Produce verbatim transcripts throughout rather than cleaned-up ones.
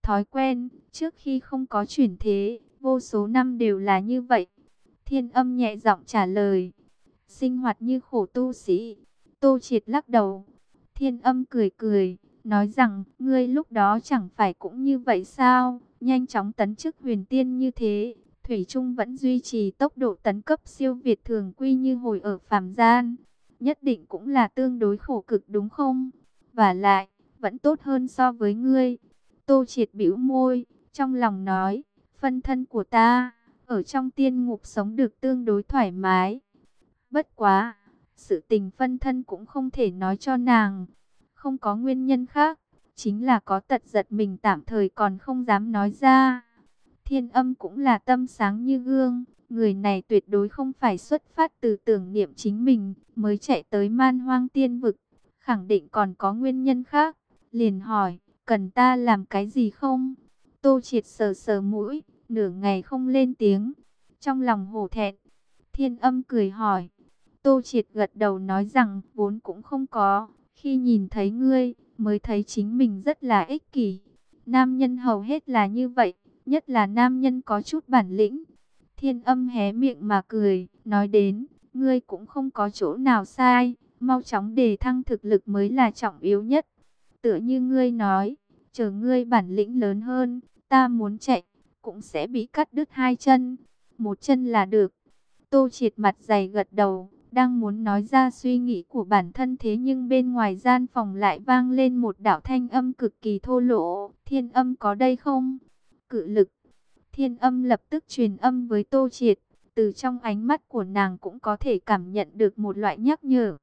thói quen, trước khi không có chuyển thế, vô số năm đều là như vậy. Thiên Âm nhẹ giọng trả lời. Sinh hoạt như khổ tu sĩ. Tô Triệt lắc đầu. Thiên Âm cười cười, nói rằng, ngươi lúc đó chẳng phải cũng như vậy sao? Nhanh chóng tấn chức huyền tiên như thế, Thủy Trung vẫn duy trì tốc độ tấn cấp siêu việt thường quy như hồi ở phàm gian. Nhất định cũng là tương đối khổ cực đúng không? Và lại, vẫn tốt hơn so với ngươi. Tô Triệt bĩu môi, trong lòng nói, phân thân của ta, ở trong tiên ngục sống được tương đối thoải mái. Bất quá, sự tình phân thân cũng không thể nói cho nàng. Không có nguyên nhân khác, chính là có tật giật mình tạm thời còn không dám nói ra. Thiên Âm cũng là tâm sáng như gương, người này tuyệt đối không phải xuất phát từ tưởng niệm chính mình mới chạy tới Man Hoang Tiên Vực, khẳng định còn có nguyên nhân khác. Liền hỏi, cần ta làm cái gì không? Tô Triệt sờ sờ mũi, nửa ngày không lên tiếng, trong lòng hổ thẹn. Thiên Âm cười hỏi. Tô Triệt gật đầu nói rằng, vốn cũng không có, khi nhìn thấy ngươi, mới thấy chính mình rất là ích kỷ. Nam nhân hầu hết là như vậy, nhất là nam nhân có chút bản lĩnh. Thiên Âm hé miệng mà cười, nói đến, ngươi cũng không có chỗ nào sai, mau chóng đề thăng thực lực mới là trọng yếu nhất. Tựa như ngươi nói, chờ ngươi bản lĩnh lớn hơn, ta muốn chạy, cũng sẽ bị cắt đứt hai chân, một chân là được. Tô Triệt mặt dày gật đầu, đang muốn nói ra suy nghĩ của bản thân, thế nhưng bên ngoài gian phòng lại vang lên một đạo thanh âm cực kỳ thô lỗ. Thiên Âm có đây không? Cự lực. Thiên Âm lập tức truyền âm với Tô Triệt, từ trong ánh mắt của nàng cũng có thể cảm nhận được một loại nhắc nhở.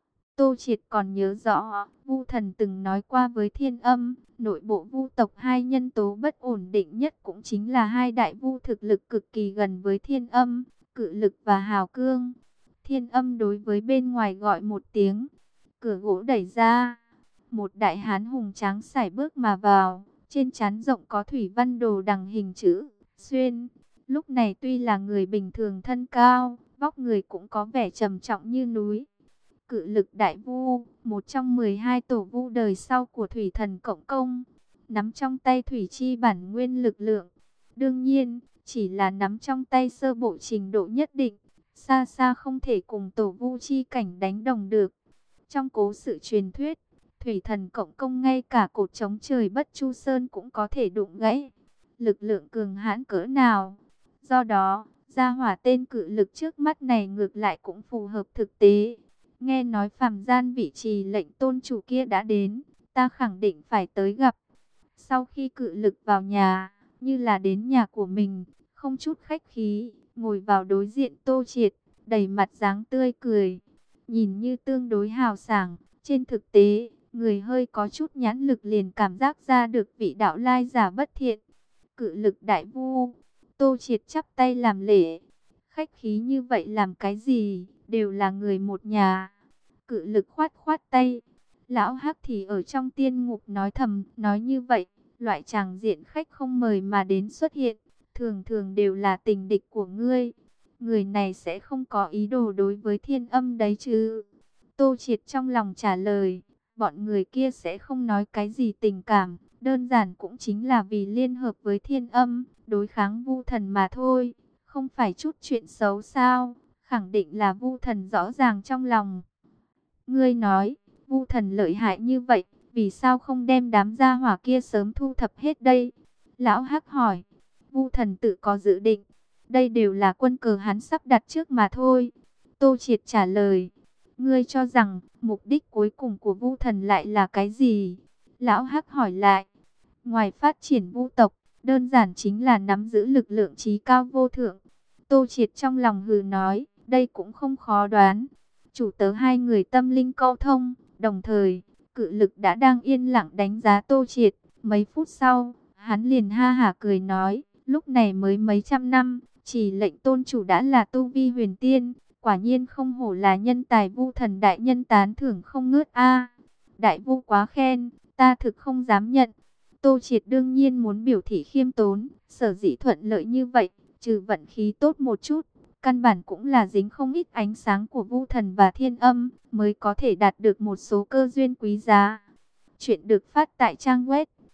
Tô Triệt còn nhớ rõ, Vu Thần từng nói qua với Thiên Âm, nội bộ Vu tộc hai nhân tố bất ổn định nhất cũng chính là hai đại vu thực lực cực kỳ gần với Thiên Âm, Cự lực và Hào Cương. Thiên Âm đối với bên ngoài gọi một tiếng, cửa gỗ đẩy ra, một đại hán hùng tráng sải bước mà vào, trên trán rộng có thủy văn đồ đằng hình chữ xuyên. Lúc này tuy là người bình thường thân cao, vóc người cũng có vẻ trầm trọng như núi. Cự lực đại vu, một trong mười hai tổ vu đời sau của thủy thần cộng công, nắm trong tay thủy chi bản nguyên lực lượng. Đương nhiên, chỉ là nắm trong tay sơ bộ trình độ nhất định, xa xa không thể cùng tổ vu chi cảnh đánh đồng được. Trong cố sự truyền thuyết, thủy thần cộng công ngay cả cột chống trời Bất Chu Sơn cũng có thể đụng gãy. Lực lượng cường hãn cỡ nào? Do đó, gia hỏa tên cự lực trước mắt này ngược lại cũng phù hợp thực tế. Nghe nói phàm gian vị trì lệnh tôn chủ kia đã đến, ta khẳng định phải tới gặp. Sau khi cự lực vào nhà, như là đến nhà của mình, không chút khách khí, ngồi vào đối diện Tô Triệt, đầy mặt dáng tươi cười, nhìn như tương đối hào sảng. Trên thực tế, người hơi có chút nhãn lực liền cảm giác ra được vị đạo lai giả bất thiện. Cự lực đại vu, Tô Triệt chắp tay làm lễ. Khách khí như vậy làm cái gì, đều là người một nhà. Cự lực khoát khoát tay. Lão Hắc thì ở trong tiên ngục nói thầm, nói như vậy, loại tràng diện khách không mời mà đến xuất hiện, thường thường đều là tình địch của ngươi. Người này sẽ không có ý đồ đối với Thiên Âm đấy chứ? Tô Triệt trong lòng trả lời, bọn người kia sẽ không nói cái gì tình cảm, đơn giản cũng chính là vì liên hợp với Thiên Âm, đối kháng Vu Thần mà thôi, không phải chút chuyện xấu sao? Khẳng định là Vu Thần rõ ràng trong lòng. Ngươi nói, Vu Thần lợi hại như vậy, vì sao không đem đám gia hỏa kia sớm thu thập hết đây? Lão Hắc hỏi. Vu Thần tự có dự định, đây đều là quân cờ hắn sắp đặt trước mà thôi. Tô Triệt trả lời. Ngươi cho rằng mục đích cuối cùng của Vu Thần lại là cái gì? Lão Hắc hỏi lại. Ngoài phát triển vu tộc, đơn giản chính là nắm giữ lực lượng trí cao vô thượng. Tô Triệt trong lòng hừ nói, đây cũng không khó đoán. Chủ tớ hai người tâm linh câu thông, đồng thời, cự lực đã đang yên lặng đánh giá Tô Triệt. Mấy phút sau, hắn liền ha hả cười nói, lúc này mới mấy trăm năm, chỉ lệnh tôn chủ đã là tu vi huyền tiên. Quả nhiên không hổ là nhân tài, Vu Thần đại nhân tán thưởng không ngớt a. Đại vu quá khen, ta thực không dám nhận. Tô Triệt đương nhiên muốn biểu thị khiêm tốn, sở dĩ thuận lợi như vậy, trừ vận khí tốt một chút, căn bản cũng là dính không ít ánh sáng của Vu Thần và Thiên Âm, mới có thể đạt được một số cơ duyên quý giá. Chuyện được phát tại trang web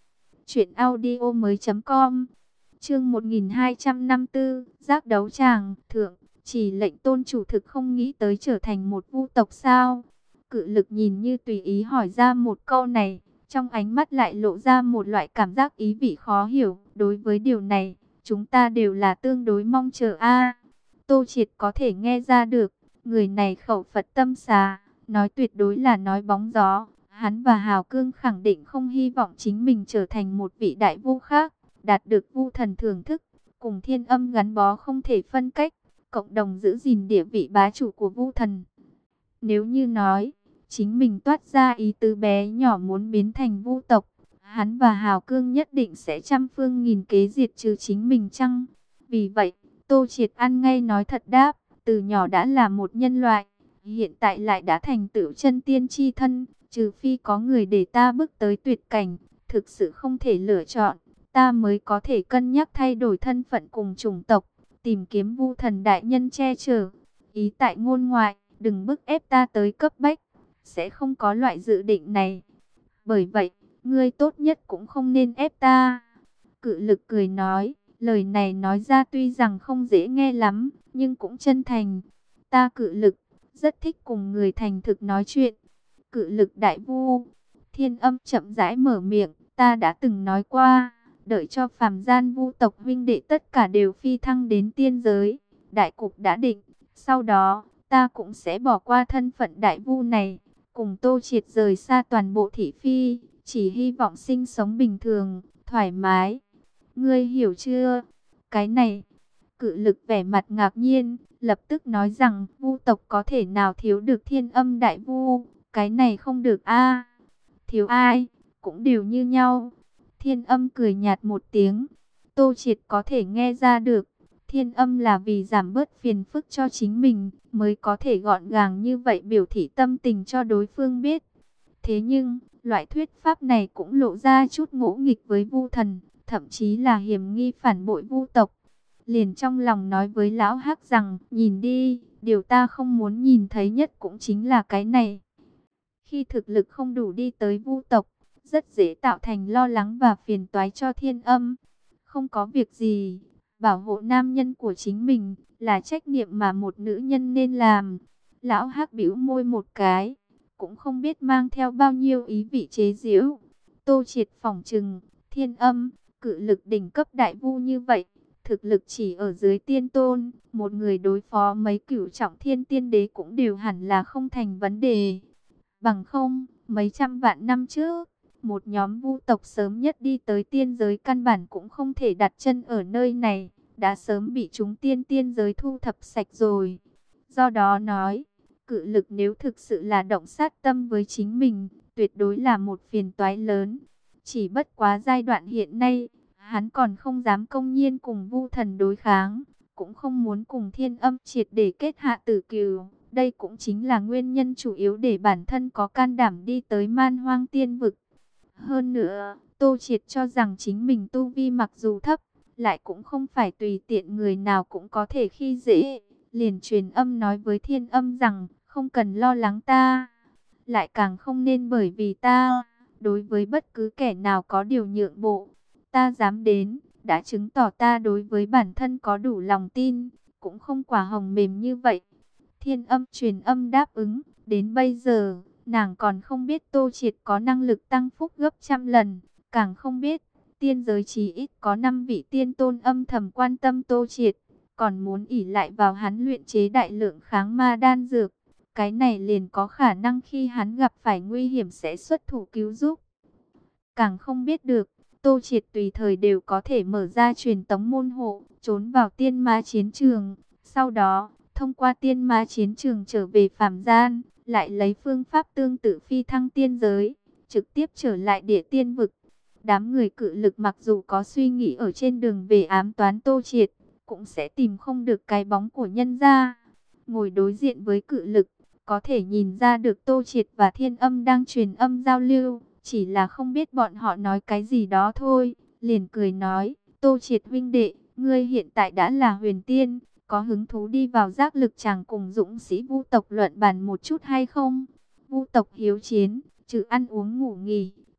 Chuyện audio mới com. Chương một nghìn hai trăm năm mươi tư, giác đấu tràng. Thượng, chỉ lệnh tôn chủ thực không nghĩ tới trở thành một vu tộc sao? Cự lực nhìn như tùy ý hỏi ra một câu này, trong ánh mắt lại lộ ra một loại cảm giác ý vị khó hiểu. Đối với điều này, chúng ta đều là tương đối mong chờ a. Tô Triệt có thể nghe ra được, người này khẩu Phật tâm xà, nói tuyệt đối là nói bóng gió. Hắn và Hào Cương khẳng định không hy vọng chính mình trở thành một vị đại vu khác, đạt được vu thần thưởng thức, cùng Thiên Âm gắn bó không thể phân cách, cộng đồng giữ gìn địa vị bá chủ của vu thần. Nếu như nói, chính mình toát ra ý tứ bé nhỏ muốn biến thành vu tộc, hắn và Hào Cương nhất định sẽ trăm phương nghìn kế diệt trừ chính mình chăng? Vì vậy, Tô Triệt ăn ngay nói thật đáp, từ nhỏ đã là một nhân loại, hiện tại lại đã thành tựu chân tiên chi thân, trừ phi có người để ta bước tới tuyệt cảnh, thực sự không thể lựa chọn, ta mới có thể cân nhắc thay đổi thân phận cùng chủng tộc, tìm kiếm vu thần đại nhân che chở. Ý tại ngôn ngoại, đừng bức ép ta tới cấp bách, sẽ không có loại dự định này. Bởi vậy, ngươi tốt nhất cũng không nên ép ta. Cự lực cười nói, lời này nói ra tuy rằng không dễ nghe lắm, nhưng cũng chân thành. Ta Cự lực, rất thích cùng người thành thực nói chuyện. Cự lực đại vu, Thiên Âm chậm rãi mở miệng, ta đã từng nói qua, đợi cho phàm gian vu tộc huynh đệ tất cả đều phi thăng đến tiên giới, đại cục đã định, sau đó, ta cũng sẽ bỏ qua thân phận đại vu này, cùng Tô Triệt rời xa toàn bộ thị phi, chỉ hy vọng sinh sống bình thường, thoải mái. Ngươi hiểu chưa? Cái này, Cự lực vẻ mặt ngạc nhiên, lập tức nói rằng, vu tộc có thể nào thiếu được Thiên Âm đại vu? Cái này không được a. Thiếu ai, cũng đều như nhau. Thiên Âm cười nhạt một tiếng. Tô Triệt có thể nghe ra được, Thiên Âm là vì giảm bớt phiền phức cho chính mình, mới có thể gọn gàng như vậy biểu thị tâm tình cho đối phương biết. Thế nhưng, loại thuyết pháp này cũng lộ ra chút ngỗ nghịch với vu thần, thậm chí là hiểm nghi phản bội vu tộc. Liền trong lòng nói với lão Hắc rằng, nhìn đi, điều ta không muốn nhìn thấy nhất cũng chính là cái này. Khi thực lực không đủ đi tới vu tộc, rất dễ tạo thành lo lắng và phiền toái cho Thiên Âm. Không có việc gì, bảo hộ nam nhân của chính mình là trách nhiệm mà một nữ nhân nên làm. Lão Hắc bĩu môi một cái, cũng không biết mang theo bao nhiêu ý vị chế giễu. Tô Triệt phỏng chừng, Thiên Âm, Cự lực đỉnh cấp đại vu như vậy, thực lực chỉ ở dưới tiên tôn, một người đối phó mấy cửu trọng thiên tiên đế cũng đều hẳn là không thành vấn đề. Bằng không, mấy trăm vạn năm trước, một nhóm vu tộc sớm nhất đi tới tiên giới căn bản cũng không thể đặt chân ở nơi này, đã sớm bị chúng tiên tiên giới thu thập sạch rồi. Do đó nói, Cự lực nếu thực sự là động sát tâm với chính mình, tuyệt đối là một phiền toái lớn. Chỉ bất quá giai đoạn hiện nay, hắn còn không dám công nhiên cùng vu thần đối kháng, cũng không muốn cùng Thiên Âm triệt để kết hạ tử cừu. Đây cũng chính là nguyên nhân chủ yếu để bản thân có can đảm đi tới Man Hoang Tiên Vực. Hơn nữa, Tô Triệt cho rằng chính mình tu vi mặc dù thấp, lại cũng không phải tùy tiện người nào cũng có thể khi dễ. Liền truyền âm nói với Thiên Âm rằng, không cần lo lắng ta, lại càng không nên bởi vì ta, đối với bất cứ kẻ nào có điều nhượng bộ. Ta dám đến, đã chứng tỏ ta đối với bản thân có đủ lòng tin, cũng không quả hồng mềm như vậy. Thiên Âm truyền âm đáp ứng, đến bây giờ, nàng còn không biết Tô Triệt có năng lực tăng phúc gấp trăm lần, càng không biết, tiên giới chỉ ít có năm vị tiên tôn âm thầm quan tâm Tô Triệt, còn muốn ỷ lại vào hắn luyện chế đại lượng kháng ma đan dược. Cái này liền có khả năng khi hắn gặp phải nguy hiểm sẽ xuất thủ cứu giúp. Càng không biết được, Tô Triệt tùy thời đều có thể mở ra truyền tống môn hộ, trốn vào tiên ma chiến trường, sau đó thông qua tiên ma chiến trường trở về phàm gian, lại lấy phương pháp tương tự phi thăng tiên giới, trực tiếp trở lại địa tiên vực. Đám người Cự lực mặc dù có suy nghĩ ở trên đường về ám toán Tô Triệt, cũng sẽ tìm không được cái bóng của nhân gia. Ngồi đối diện với Cự lực, có thể nhìn ra được Tô Triệt và Thiên Âm đang truyền âm giao lưu, chỉ là không biết bọn họ nói cái gì đó thôi. Liền cười nói, Tô Triệt huynh đệ, ngươi hiện tại đã là huyền tiên, có hứng thú đi vào giác lực tràng cùng dũng sĩ vu tộc luận bàn một chút hay không? Vu tộc hiếu chiến, trừ ăn uống ngủ nghỉ,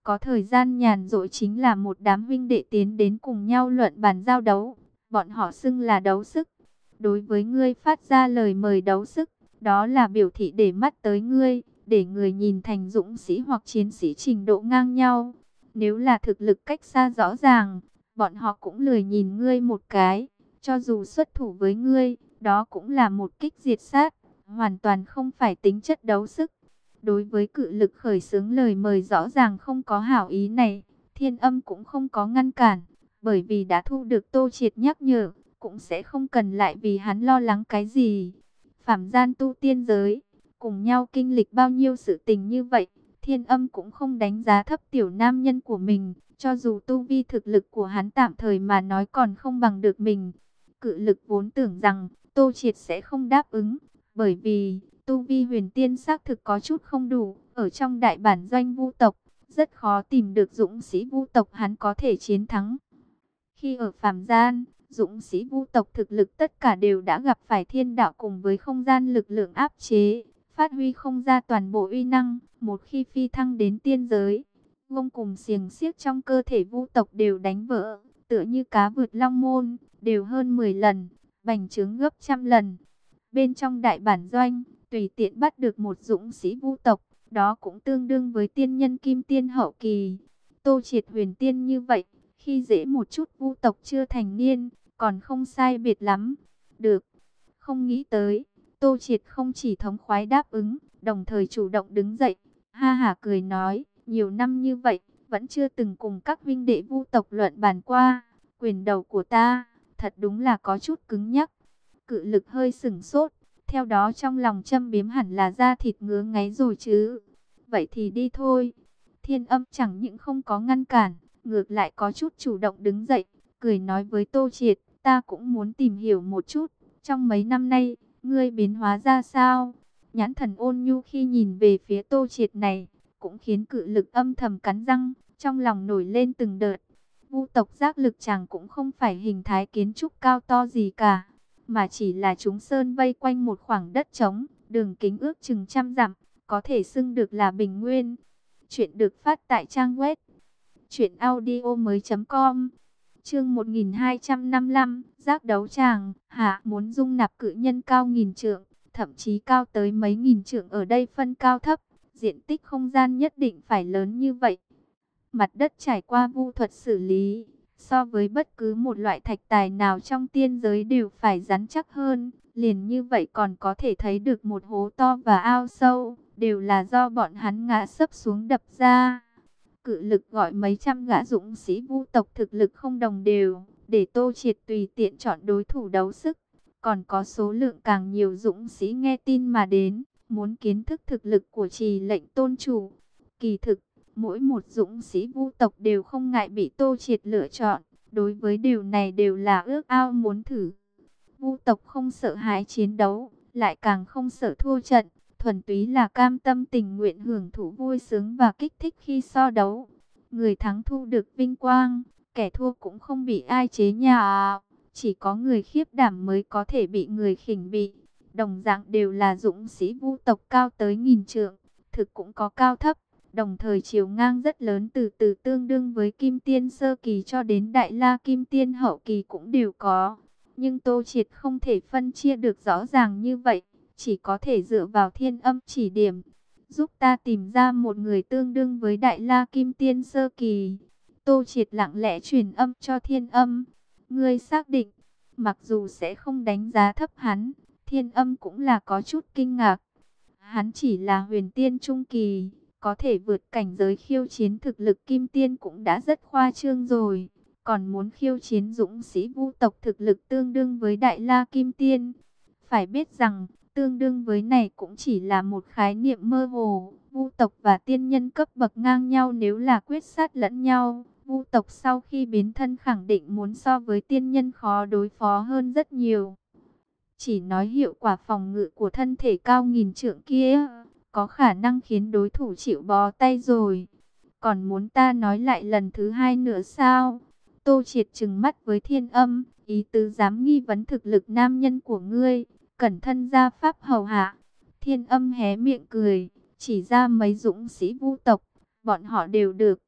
Có thời gian nhàn rỗi chính là một đám huynh đệ tiến đến cùng nhau luận bàn giao đấu. Bọn họ xưng là đấu sức. Đối với ngươi phát ra lời mời đấu sức, đó là biểu thị để mắt tới ngươi, để người nhìn thành dũng sĩ hoặc chiến sĩ trình độ ngang nhau. Nếu là thực lực cách xa rõ ràng, bọn họ cũng lười nhìn ngươi một cái. Cho dù xuất thủ với ngươi, đó cũng là một kích diệt sát, hoàn toàn không phải tính chất đấu sức. Đối với cự lực khởi xướng lời mời rõ ràng không có hảo ý này, Thiên Âm cũng không có ngăn cản, bởi vì đã thu được Tô Triệt nhắc nhở, cũng sẽ không cần lại vì hắn lo lắng cái gì. Phạm gian tu tiên giới, cùng nhau kinh lịch bao nhiêu sự tình như vậy, Thiên Âm cũng không đánh giá thấp tiểu nam nhân của mình, cho dù tu vi thực lực của hắn tạm thời mà nói còn không bằng được mình. Cự lực vốn tưởng rằng Tô Triệt sẽ không đáp ứng, bởi vì tu vi huyền tiên xác thực có chút không đủ, ở trong đại bản doanh vu tộc, rất khó tìm được dũng sĩ vu tộc hắn có thể chiến thắng. Khi ở phàm gian, dũng sĩ vu tộc thực lực tất cả đều đã gặp phải thiên đạo cùng với không gian lực lượng áp chế, phát huy không ra toàn bộ uy năng. Một khi phi thăng đến tiên giới, gông cùng xiềng xiếc trong cơ thể vu tộc đều đánh vỡ, tựa như cá vượt long môn, đều hơn mười lần, bành trướng gấp trăm lần. Bên trong đại bản doanh, tùy tiện bắt được một dũng sĩ vu tộc, đó cũng tương đương với tiên nhân kim tiên hậu kỳ. Tô Triệt huyền tiên như vậy, khi dễ một chút vu tộc chưa thành niên, còn không sai biệt lắm. Được, không nghĩ tới, Tô Triệt không chỉ thống khoái đáp ứng, đồng thời chủ động đứng dậy, ha hả cười nói, nhiều năm như vậy, vẫn chưa từng cùng các huynh đệ vu tộc luận bàn qua, quyền đầu của ta, thật đúng là có chút cứng nhắc. Cự lực hơi sửng sốt, theo đó trong lòng châm biếm hẳn là da thịt ngứa ngáy rồi chứ. Vậy thì đi thôi. Thiên Âm chẳng những không có ngăn cản, ngược lại có chút chủ động đứng dậy, cười nói với Tô Triệt, ta cũng muốn tìm hiểu một chút, trong mấy năm nay, ngươi biến hóa ra sao? Nhãn thần ôn nhu khi nhìn về phía Tô Triệt này, cũng khiến cự lực âm thầm cắn răng, trong lòng nổi lên từng đợt. Vu tộc giác lực chàng cũng không phải hình thái kiến trúc cao to gì cả, mà chỉ là chúng sơn vây quanh một khoảng đất trống, đường kính ước chừng trăm dặm, có thể xưng được là bình nguyên. Chuyện được phát tại trang web truyện audio mới chấm com. Chương một nghìn hai trăm năm mươi lăm, giác đấu tràng, hạ muốn dung nạp cự nhân cao nghìn trượng, thậm chí cao tới mấy nghìn trượng, ở đây phân cao thấp, diện tích không gian nhất định phải lớn như vậy. Mặt đất trải qua vu thuật xử lý, so với bất cứ một loại thạch tài nào trong tiên giới đều phải rắn chắc hơn. Liền như vậy còn có thể thấy được một hố to và ao sâu, đều là do bọn hắn ngã sấp xuống đập ra. Cự lực gọi mấy trăm gã dũng sĩ vu tộc thực lực không đồng đều, để Tô Triệt tùy tiện chọn đối thủ đấu sức. Còn có số lượng càng nhiều dũng sĩ nghe tin mà đến, muốn kiến thức thực lực của Trì Lệnh tôn chủ. Kỳ thực, mỗi một dũng sĩ vu tộc đều không ngại bị Tô Triệt lựa chọn, đối với điều này đều là ước ao muốn thử. Vu tộc không sợ hãi chiến đấu, lại càng không sợ thua trận, thuần túy là cam tâm tình nguyện hưởng thụ vui sướng và kích thích khi so đấu. Người thắng thu được vinh quang, kẻ thua cũng không bị ai chế nhạo, chỉ có người khiếp đảm mới có thể bị người khinh bỉ. Đồng dạng đều là dũng sĩ vu tộc cao tới nghìn trượng, thực cũng có cao thấp, đồng thời chiều ngang rất lớn, từ từ tương đương với kim tiên sơ kỳ cho đến đại la kim tiên hậu kỳ cũng đều có. Nhưng Tô Triệt không thể phân chia được rõ ràng như vậy, chỉ có thể dựa vào Thiên Âm chỉ điểm, giúp ta tìm ra một người tương đương với đại la kim tiên sơ kỳ. Tô Triệt lặng lẽ truyền âm cho Thiên Âm, ngươi xác định? Mặc dù sẽ không đánh giá thấp hắn, Thiên Âm cũng là có chút kinh ngạc. Hắn chỉ là huyền tiên trung kỳ, có thể vượt cảnh giới khiêu chiến thực lực kim tiên cũng đã rất khoa trương rồi, còn muốn khiêu chiến dũng sĩ vu tộc thực lực tương đương với đại la kim tiên. Phải biết rằng, tương đương với này cũng chỉ là một khái niệm mơ hồ. Vu tộc và tiên nhân cấp bậc ngang nhau, nếu là quyết sát lẫn nhau, vu tộc sau khi biến thân khẳng định muốn so với tiên nhân khó đối phó hơn rất nhiều. Chỉ nói hiệu quả phòng ngự của thân thể cao nghìn trượng kia, có khả năng khiến đối thủ chịu bó tay rồi. Còn muốn ta nói lại lần thứ hai nữa sao? Tô Triệt trừng mắt với Thiên Âm, ý tứ dám nghi vấn thực lực nam nhân của ngươi, cẩn thân ra pháp hầu hạ. Thiên Âm hé miệng cười, chỉ ra mấy dũng sĩ vu tộc, bọn họ đều được.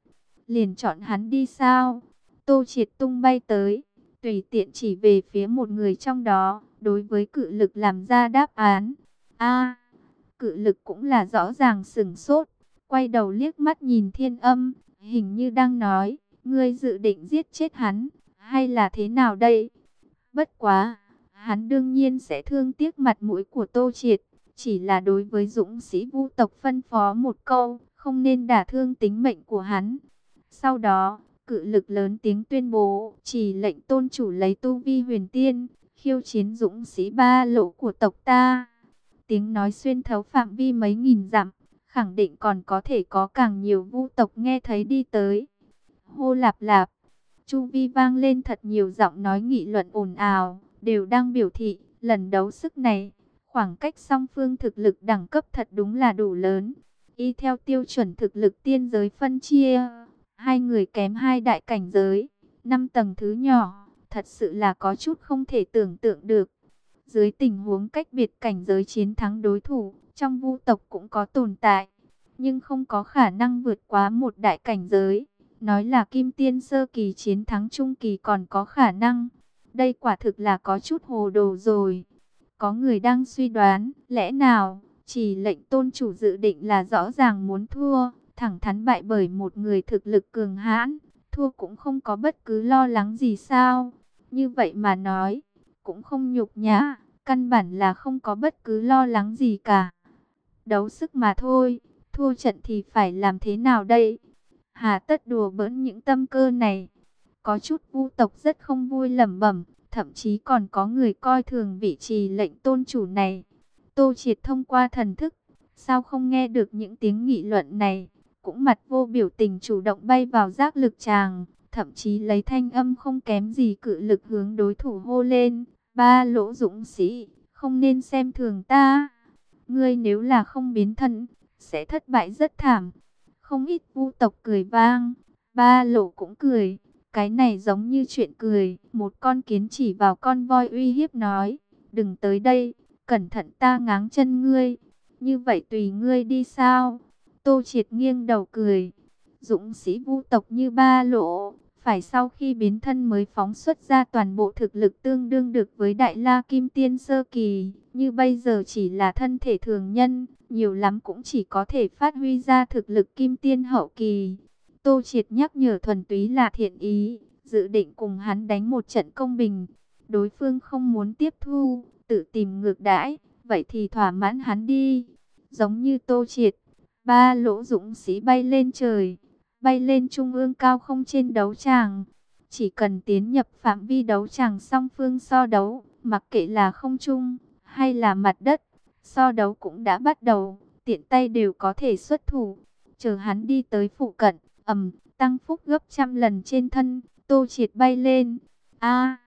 liền chọn hắn đi sao? Tô Triệt tung bay tới, tùy tiện chỉ về phía một người trong đó, đối với cự lực làm ra đáp án. A, cự lực cũng là rõ ràng sửng sốt, quay đầu liếc mắt nhìn Thiên Âm, hình như đang nói, ngươi dự định giết chết hắn, hay là thế nào đây? Bất quá, hắn đương nhiên sẽ thương tiếc mặt mũi của Tô Triệt, chỉ là đối với dũng sĩ Vu tộc phân phó một câu, không nên đả thương tính mệnh của hắn. Sau đó, cự lực lớn tiếng tuyên bố, chỉ lệnh tôn chủ lấy tu vi huyền tiên, khiêu chiến dũng sĩ ba lỗ của tộc ta. Tiếng nói xuyên thấu phạm vi mấy nghìn dặm, khẳng định còn có thể có càng nhiều Vu tộc nghe thấy đi tới. Hô lạp lạp, chu vi vang lên thật nhiều giọng nói nghị luận ồn ào, đều đang biểu thị, lần đấu sức này, khoảng cách song phương thực lực đẳng cấp thật đúng là đủ lớn. Y theo tiêu chuẩn thực lực tiên giới phân chia, hai người kém hai đại cảnh giới, năm tầng thứ nhỏ, thật sự là có chút không thể tưởng tượng được. Dưới tình huống cách biệt cảnh giới chiến thắng đối thủ, trong Vu tộc cũng có tồn tại, nhưng không có khả năng vượt quá một đại cảnh giới. Nói là kim tiên sơ kỳ chiến thắng trung kỳ còn có khả năng. Đây quả thực là có chút hồ đồ rồi. Có người đang suy đoán, lẽ nào chỉ lệnh tôn chủ dự định là rõ ràng muốn thua, thẳng thắn bại bởi một người thực lực cường hãn, thua cũng không có bất cứ lo lắng gì sao? Như vậy mà nói, cũng không nhục nhã, căn bản là không có bất cứ lo lắng gì cả. Đấu sức mà thôi, thua trận thì phải làm thế nào đây? Hà tất đùa bỡn những tâm cơ này. Có chút Vu tộc rất không vui lẩm bẩm, thậm chí còn có người coi thường vị trì lệnh tôn chủ này. Tô Triệt thông qua thần thức, sao không nghe được những tiếng nghị luận này, cũng mặt vô biểu tình chủ động bay vào giác lực tràng, thậm chí lấy thanh âm không kém gì cự lực hướng đối thủ hô lên, ba lỗ dũng sĩ, không nên xem thường ta. Ngươi nếu là không biến thân, sẽ thất bại rất thảm. Không ít Vu tộc cười vang, ba lỗ cũng cười. Cái này giống như chuyện cười. Một con kiến chỉ vào con voi uy hiếp nói, đừng tới đây, cẩn thận ta ngáng chân ngươi. Như vậy tùy ngươi đi sao? Tô Triệt nghiêng đầu cười. Dũng sĩ Vu tộc như ba lỗ, phải sau khi biến thân mới phóng xuất ra toàn bộ thực lực tương đương được với Đại La Kim Tiên Sơ Kỳ. Như bây giờ chỉ là thân thể thường nhân, nhiều lắm cũng chỉ có thể phát huy ra thực lực Kim Tiên Hậu Kỳ. Tô Triệt nhắc nhở thuần túy là thiện ý, dự định cùng hắn đánh một trận công bình. Đối phương không muốn tiếp thu, tự tìm ngược đãi, vậy thì thỏa mãn hắn đi. Giống như Tô Triệt, ba lỗ dũng sĩ bay lên trời, bay lên trung ương cao không trên đấu tràng. Chỉ cần tiến nhập phạm vi đấu tràng song phương so đấu, mặc kệ là không trung hay là mặt đất, so đấu cũng đã bắt đầu, tiện tay đều có thể xuất thủ. Chờ hắn đi tới phụ cận, ầm, tăng phúc gấp trăm lần trên thân, Tô Triệt bay lên. A,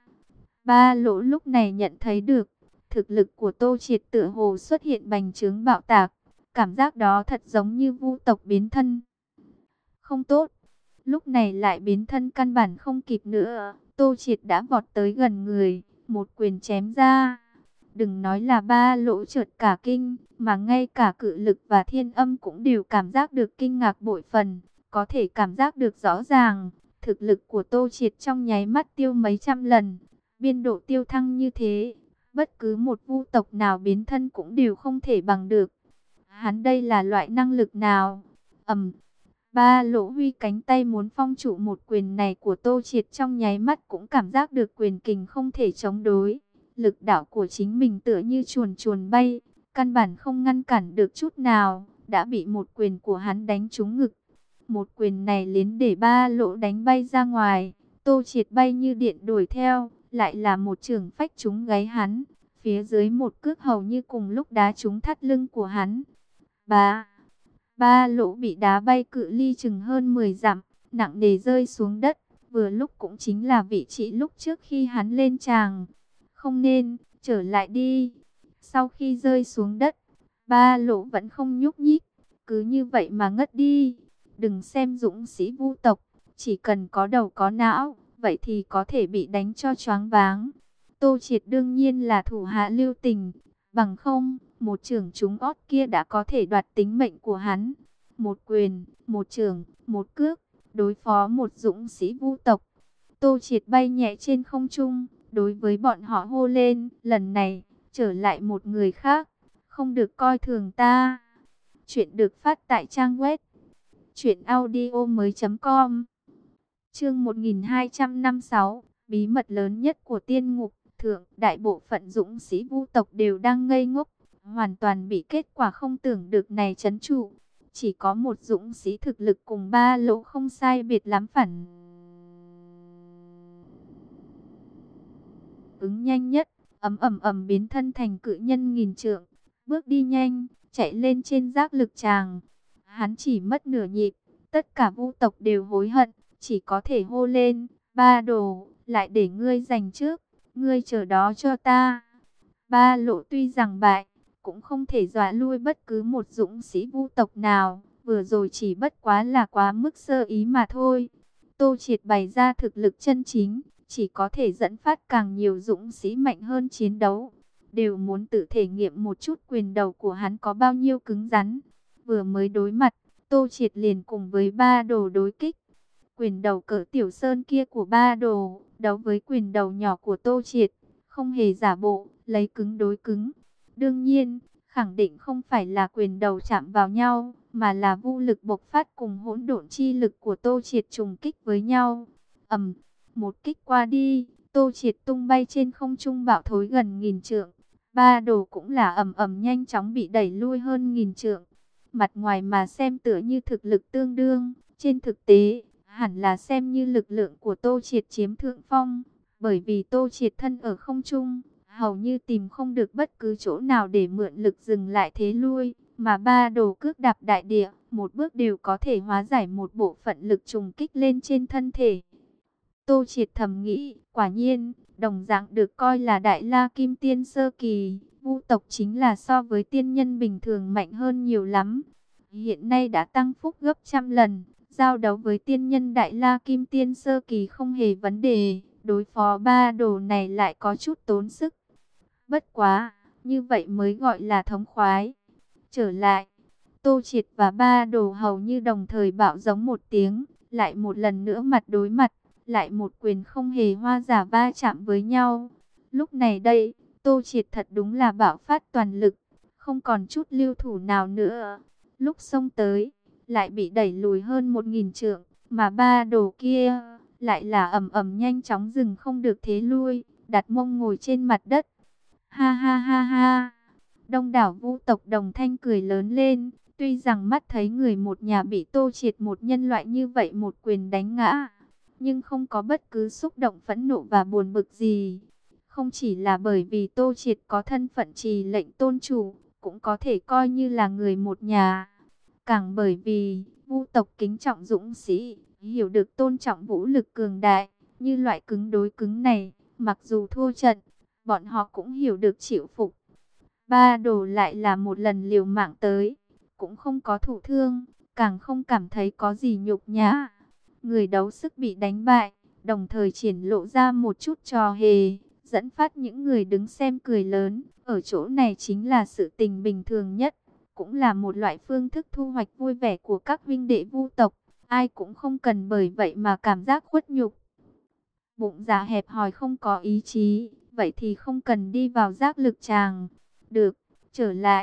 ba lỗ lúc này nhận thấy được, thực lực của Tô Triệt tựa hồ xuất hiện bành trướng bạo tạc, cảm giác đó thật giống như Vu tộc biến thân. Không tốt, lúc này lại biến thân căn bản không kịp nữa, Tô Triệt đã vọt tới gần người, một quyền chém ra. Đừng nói là ba lỗ chợt cả kinh, mà ngay cả cự lực và Thiên Âm cũng đều cảm giác được kinh ngạc bội phần. Có thể cảm giác được rõ ràng, thực lực của Tô Triệt trong nháy mắt tiêu mấy trăm lần. Biên độ tiêu thăng như thế, bất cứ một Vu tộc nào biến thân cũng đều không thể bằng được. Hắn đây là loại năng lực nào? Ầm, ba lỗ huy cánh tay muốn phong trụ một quyền này của Tô Triệt, trong nháy mắt cũng cảm giác được quyền kình không thể chống đối. Lực đạo của chính mình tựa như chuồn chuồn bay, căn bản không ngăn cản được chút nào, đã bị một quyền của hắn đánh trúng ngực. Một quyền này liền để ba lỗ đánh bay ra ngoài, Tô Triệt bay như điện đuổi theo, lại là một chưởng phách trúng gáy hắn, phía dưới một cước hầu như cùng lúc đá trúng thắt lưng của hắn. Ba, ba lỗ bị đá bay cự ly chừng hơn mười dặm, nặng nề rơi xuống đất, vừa lúc cũng chính là vị trí lúc trước khi hắn lên tràng. Không nên, trở lại đi. Sau khi rơi xuống đất, ba lỗ vẫn không nhúc nhích, cứ như vậy mà ngất đi. Đừng xem dũng sĩ Vu tộc, chỉ cần có đầu có não, vậy thì có thể bị đánh cho choáng váng. Tô Triệt đương nhiên là thủ hạ lưu tình, bằng không, một chưởng trúng ót kia đã có thể đoạt tính mệnh của hắn. Một quyền, một chưởng, một cước, đối phó một dũng sĩ vu tộc. Tô Triệt bay nhẹ trên không trung, đối với bọn họ hô lên, lần này, trở lại một người khác, không được coi thường ta. Chuyện được phát tại trang web truyện audio mới chấm com. Chương một nghìn hai trăm năm mươi sáu, bí mật lớn nhất của tiên ngục. Thượng, đại bộ phận dũng sĩ vu tộc đều đang ngây ngốc, hoàn toàn bị kết quả không tưởng được này trấn trụ. Chỉ có một dũng sĩ thực lực cùng ba lỗ không sai biệt lắm phản ứng nhanh nhất, ầm ầm ầm biến thân thành cự nhân nghìn trượng, bước đi nhanh, chạy lên trên giác lực tràng. Hắn chỉ mất nửa nhịp, tất cả vu tộc đều hối hận, chỉ có thể hô lên, ba đồ, lại để ngươi giành trước, ngươi chờ đó cho ta. Ba lỗ tuy rằng bại, cũng không thể dọa lui bất cứ một dũng sĩ vu tộc nào, vừa rồi chỉ bất quá là quá mức sơ ý mà thôi. Tô Triệt bày ra thực lực chân chính, chỉ có thể dẫn phát càng nhiều dũng sĩ mạnh hơn chiến đấu. Đều muốn tự thể nghiệm một chút quyền đầu của hắn có bao nhiêu cứng rắn. Vừa mới đối mặt, Tô Triệt liền cùng với ba đồ đối kích. Quyền đầu cỡ tiểu sơn kia của ba đồ, đấu với quyền đầu nhỏ của Tô Triệt, không hề giả bộ, lấy cứng đối cứng. Đương nhiên, khẳng định không phải là quyền đầu chạm vào nhau, mà là vu lực bộc phát cùng hỗn độn chi lực của Tô Triệt trùng kích với nhau. Ầm, một kích qua đi, Tô Triệt tung bay trên không trung bạo thối gần nghìn trượng. Ba đồ cũng là ầm ầm nhanh chóng bị đẩy lui hơn nghìn trượng. Mặt ngoài mà xem tựa như thực lực tương đương, trên thực tế, hẳn là xem như lực lượng của Tô Triệt chiếm thượng phong. Bởi vì Tô Triệt thân ở không trung, hầu như tìm không được bất cứ chỗ nào để mượn lực dừng lại thế lui. Mà ba đồ cước đạp đại địa, một bước đều có thể hóa giải một bộ phận lực trùng kích lên trên thân thể. Tô Triệt thầm nghĩ, quả nhiên, đồng dạng được coi là đại la kim tiên sơ kỳ, vu tộc chính là so với tiên nhân bình thường mạnh hơn nhiều lắm. Hiện nay đã tăng phúc gấp trăm lần, giao đấu với tiên nhân đại la kim tiên sơ kỳ không hề vấn đề, đối phó ba đồ này lại có chút tốn sức. Bất quá, như vậy mới gọi là thống khoái. Trở lại, Tô Triệt và ba đồ hầu như đồng thời bạo giống một tiếng, lại một lần nữa mặt đối mặt. Lại một quyền không hề hoa giả va chạm với nhau. Lúc này đây, Tô Triệt thật đúng là bạo phát toàn lực, không còn chút lưu thủ nào nữa. Lúc xông tới, lại bị đẩy lùi hơn một nghìn trượng, mà ba đồ kia lại là ầm ầm nhanh chóng dừng không được thế lui, đặt mông ngồi trên mặt đất. Ha ha ha ha! Đông đảo vu tộc đồng thanh cười lớn lên, tuy rằng mắt thấy người một nhà bị Tô Triệt một nhân loại như vậy một quyền đánh ngã, nhưng không có bất cứ xúc động phẫn nộ và buồn bực gì. Không chỉ là bởi vì Tô Triệt có thân phận trì lệnh tôn chủ, cũng có thể coi như là người một nhà. Càng bởi vì, vu tộc kính trọng dũng sĩ, hiểu được tôn trọng vũ lực cường đại, như loại cứng đối cứng này, mặc dù thua trận, bọn họ cũng hiểu được chịu phục. Ba đồ lại là một lần liều mạng tới, cũng không có thụ thương, càng không cảm thấy có gì nhục nhã. Người đấu sức bị đánh bại, đồng thời triển lộ ra một chút trò hề, dẫn phát những người đứng xem cười lớn. Ở chỗ này chính là sự tình bình thường nhất, cũng là một loại phương thức thu hoạch vui vẻ của các huynh đệ vu tộc. Ai cũng không cần bởi vậy mà cảm giác khuất nhục. Bụng dạ hẹp hòi không có ý chí, vậy thì không cần đi vào giác lực tràng. Được, trở lại.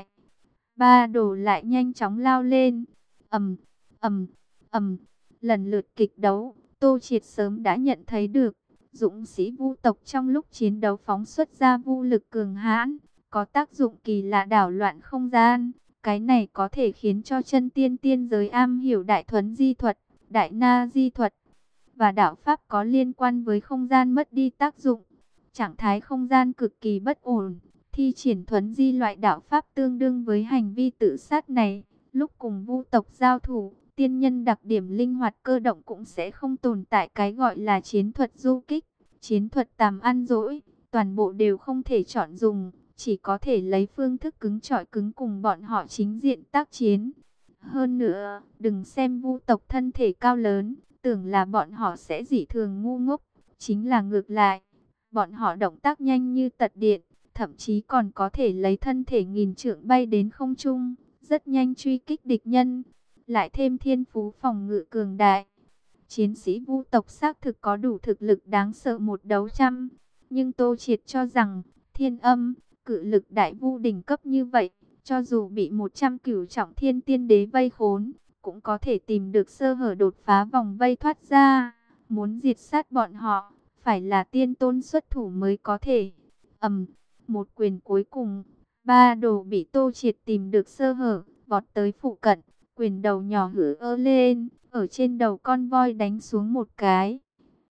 Ba đồ lại nhanh chóng lao lên. Ầm, ầm, ầm. Lần lượt kịch đấu, Tô Triệt sớm đã nhận thấy được, dũng sĩ vu tộc trong lúc chiến đấu phóng xuất ra vu lực cường hãn, có tác dụng kỳ lạ đảo loạn không gian. Cái này có thể khiến cho chân tiên tiên giới am hiểu đại thuấn di thuật, đại na di thuật và đạo pháp có liên quan với không gian mất đi tác dụng. Trạng thái không gian cực kỳ bất ổn, thi triển thuấn di loại đạo pháp tương đương với hành vi tự sát này. Lúc cùng vu tộc giao thủ, tiên nhân đặc điểm linh hoạt cơ động cũng sẽ không tồn tại cái gọi là chiến thuật du kích, chiến thuật tàm ăn dỗi, toàn bộ đều không thể chọn dùng, chỉ có thể lấy phương thức cứng chọi cứng cùng bọn họ chính diện tác chiến. Hơn nữa, đừng xem vu tộc thân thể cao lớn, tưởng là bọn họ sẽ dị thường ngu ngốc, chính là ngược lại. Bọn họ động tác nhanh như tật điện, thậm chí còn có thể lấy thân thể nghìn trượng bay đến không trung, rất nhanh truy kích địch nhân. Lại thêm thiên phú phòng ngự cường đại, chiến sĩ Vu tộc xác thực có đủ thực lực đáng sợ một đấu trăm. Nhưng Tô Triệt cho rằng, Thiên Âm, cự lực đại vu đỉnh cấp như vậy, cho dù bị một trăm cửu trọng thiên tiên đế vây khốn, cũng có thể tìm được sơ hở đột phá vòng vây thoát ra. Muốn diệt sát bọn họ, phải là tiên tôn xuất thủ mới có thể. Ầm, một quyền cuối cùng, ba đồ bị Tô Triệt tìm được sơ hở, vọt tới phụ cận, quyền đầu nhỏ hử ơ lên, ở trên đầu con voi đánh xuống một cái.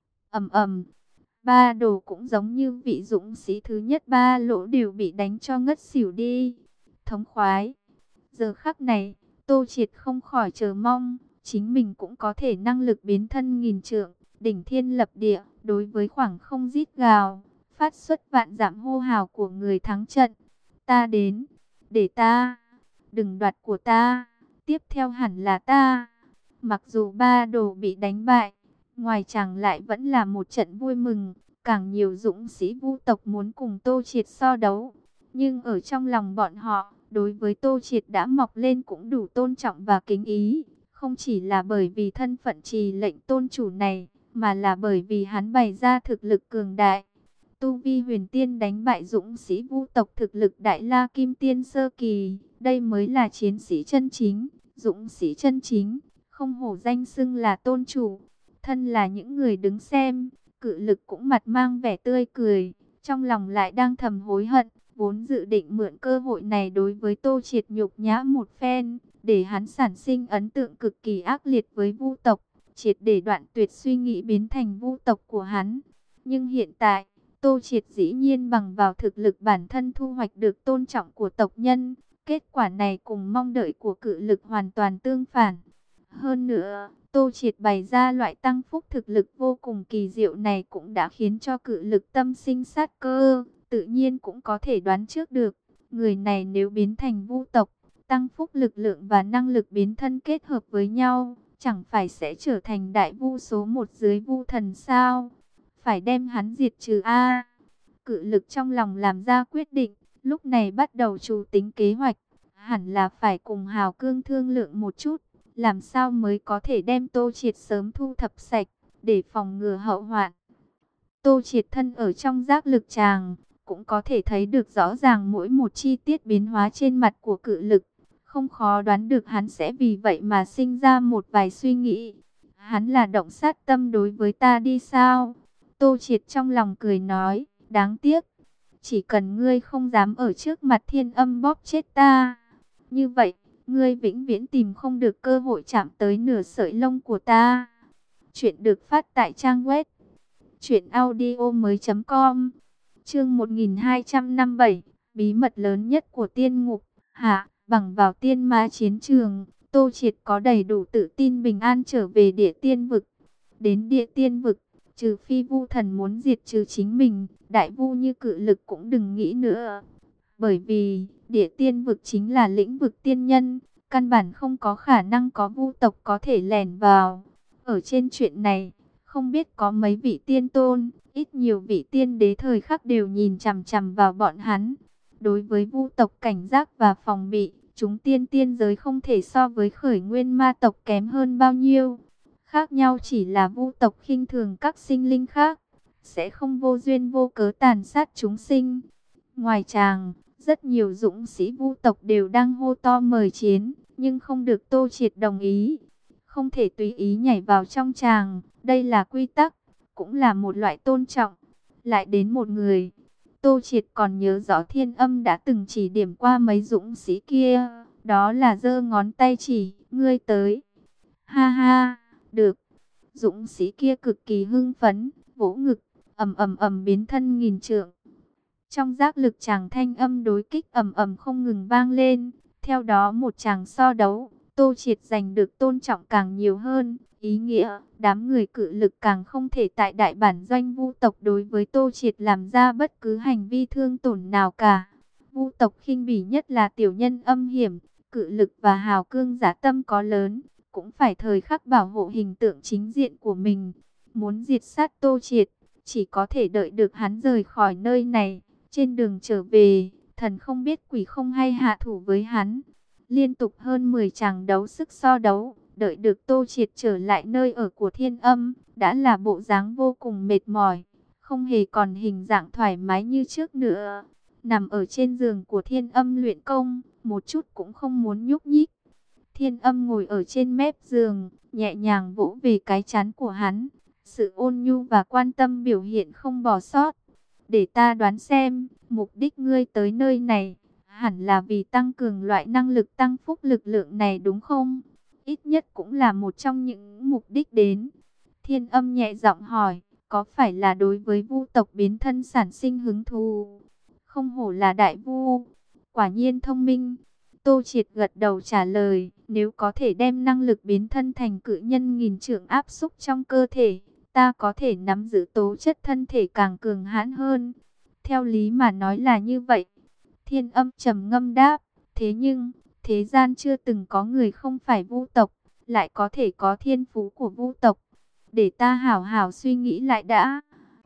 Ầm ầm, ba đồ cũng giống như vị dũng sĩ thứ nhất ba lỗ đều bị đánh cho ngất xỉu đi. Thống khoái. Giờ khắc này, Tô Triệt không khỏi chờ mong, chính mình cũng có thể năng lực biến thân nghìn trượng, đỉnh thiên lập địa, đối với khoảng không rít gào, phát xuất vạn dặm hô hào của người thắng trận. Ta đến, để ta, đừng đoạt của ta, tiếp theo hẳn là ta. Mặc dù ba đồ bị đánh bại, ngoài chàng lại vẫn là một trận vui mừng, càng nhiều dũng sĩ Vu tộc muốn cùng Tô Triệt so đấu. Nhưng ở trong lòng bọn họ, đối với Tô Triệt đã mọc lên cũng đủ tôn trọng và kính ý, không chỉ là bởi vì thân phận trì lệnh tôn chủ này, mà là bởi vì hắn bày ra thực lực cường đại. Tu vi huyền tiên đánh bại dũng sĩ Vu tộc thực lực đại la kim tiên sơ kỳ, đây mới là chiến sĩ chân chính, dũng sĩ chân chính, không hổ danh xưng là tôn chủ. Thân là những người đứng xem, cự lực cũng mặt mang vẻ tươi cười, trong lòng lại đang thầm hối hận, vốn dự định mượn cơ hội này đối với Tô Triệt nhục nhã một phen, để hắn sản sinh ấn tượng cực kỳ ác liệt với Vu tộc, triệt để đoạn tuyệt suy nghĩ biến thành Vu tộc của hắn. Nhưng hiện tại, Tô Triệt dĩ nhiên bằng vào thực lực bản thân thu hoạch được tôn trọng của tộc nhân, kết quả này cùng mong đợi của cự lực hoàn toàn tương phản. Hơn nữa, Tô Triệt bày ra loại tăng phúc thực lực vô cùng kỳ diệu này cũng đã khiến cho cự lực tâm sinh sát cơ, tự nhiên cũng có thể đoán trước được, người này nếu biến thành Vu tộc, tăng phúc lực lượng và năng lực biến thân kết hợp với nhau, chẳng phải sẽ trở thành đại vu số một dưới vu thần sao? Phải đem hắn diệt trừ a. Cự lực trong lòng làm ra quyết định, lúc này bắt đầu chủ tính kế hoạch, hẳn là phải cùng Hào Cương thương lượng một chút, làm sao mới có thể đem Tô Triệt sớm thu thập sạch, để phòng ngừa hậu hoạn. Tô Triệt thân ở trong giác lực tràng, cũng có thể thấy được rõ ràng mỗi một chi tiết biến hóa trên mặt của cự lực. Không khó đoán được hắn sẽ vì vậy mà sinh ra một vài suy nghĩ. Hắn là động sát tâm đối với ta đi sao? Tô Triệt trong lòng cười nói, đáng tiếc. Chỉ cần ngươi không dám ở trước mặt Thiên Âm bóp chết ta. Như vậy, ngươi vĩnh viễn tìm không được cơ hội chạm tới nửa sợi lông của ta. Chuyện được phát tại trang web truyện audio mới chấm com. Chương một nghìn hai trăm năm mươi bảy, bí mật lớn nhất của tiên ngục. Hạ, bằng vào tiên ma chiến trường, Tô Triệt có đầy đủ tự tin bình an trở về địa tiên vực. Đến địa tiên vực, trừ phi Vu thần muốn diệt trừ chính mình, đại vu như cự lực cũng đừng nghĩ nữa. Bởi vì, địa tiên vực chính là lĩnh vực tiên nhân, căn bản không có khả năng có Vu tộc có thể lẻn vào. Ở trên chuyện này, không biết có mấy vị tiên tôn, ít nhiều vị tiên đế thời khắc đều nhìn chằm chằm vào bọn hắn. Đối với Vu tộc cảnh giác và phòng bị, chúng tiên tiên giới không thể so với khởi nguyên ma tộc kém hơn bao nhiêu. Khác nhau chỉ là Vu tộc khinh thường các sinh linh khác, sẽ không vô duyên vô cớ tàn sát chúng sinh. Ngoài tràng, rất nhiều dũng sĩ Vu tộc đều đang hô to mời chiến, nhưng không được Tô Triệt đồng ý. Không thể tùy ý nhảy vào trong tràng, đây là quy tắc, cũng là một loại tôn trọng. Lại đến một người, Tô Triệt còn nhớ rõ Thiên Âm đã từng chỉ điểm qua mấy dũng sĩ kia, đó là giơ ngón tay chỉ, ngươi tới. Ha ha, được. Dũng sĩ kia cực kỳ hưng phấn, vỗ ngực, ầm ầm ầm biến thân nghìn trượng. Trong giác lực tràng thanh âm đối kích ầm ầm không ngừng vang lên, theo đó một tràng so đấu, Tô Triệt giành được tôn trọng càng nhiều hơn, ý nghĩa, đám người cự lực càng không thể tại đại bản doanh Vu tộc đối với Tô Triệt làm ra bất cứ hành vi thương tổn nào cả. Vu tộc khinh bỉ nhất là tiểu nhân âm hiểm, cự lực và Hào Cương giả tâm có lớn, cũng phải thời khắc bảo hộ hình tượng chính diện của mình. Muốn diệt sát Tô Triệt, chỉ có thể đợi được hắn rời khỏi nơi này. Trên đường trở về, thần không biết quỷ không hay hạ thủ với hắn. Liên tục hơn mười tràng đấu sức so đấu, Đợi được Tô Triệt trở lại nơi ở của Thiên Âm, đã là bộ dáng vô cùng mệt mỏi, không hề còn hình dạng thoải mái như trước nữa. Nằm ở trên giường của Thiên Âm luyện công, một chút cũng không muốn nhúc nhích. Thiên Âm ngồi ở trên mép giường, nhẹ nhàng vỗ về cái trán của hắn. Sự ôn nhu và quan tâm biểu hiện không bỏ sót. Để ta đoán xem, mục đích ngươi tới nơi này, hẳn là vì tăng cường loại năng lực tăng phúc lực lượng này đúng không? Ít nhất cũng là một trong những mục đích đến. Thiên Âm nhẹ giọng hỏi, có phải là đối với vu tộc biến thân sản sinh hứng thú? Không hổ là đại vu, quả nhiên thông minh. Tô Triệt gật đầu trả lời, nếu có thể đem năng lực biến thân thành cự nhân nghìn trượng áp xúc trong cơ thể, ta có thể nắm giữ tố chất thân thể càng cường hãn hơn. Theo lý mà nói là như vậy. Thiên Âm trầm ngâm đáp, thế nhưng, thế gian chưa từng có người không phải vu tộc, lại có thể có thiên phú của vu tộc. Để ta hảo hảo suy nghĩ lại đã.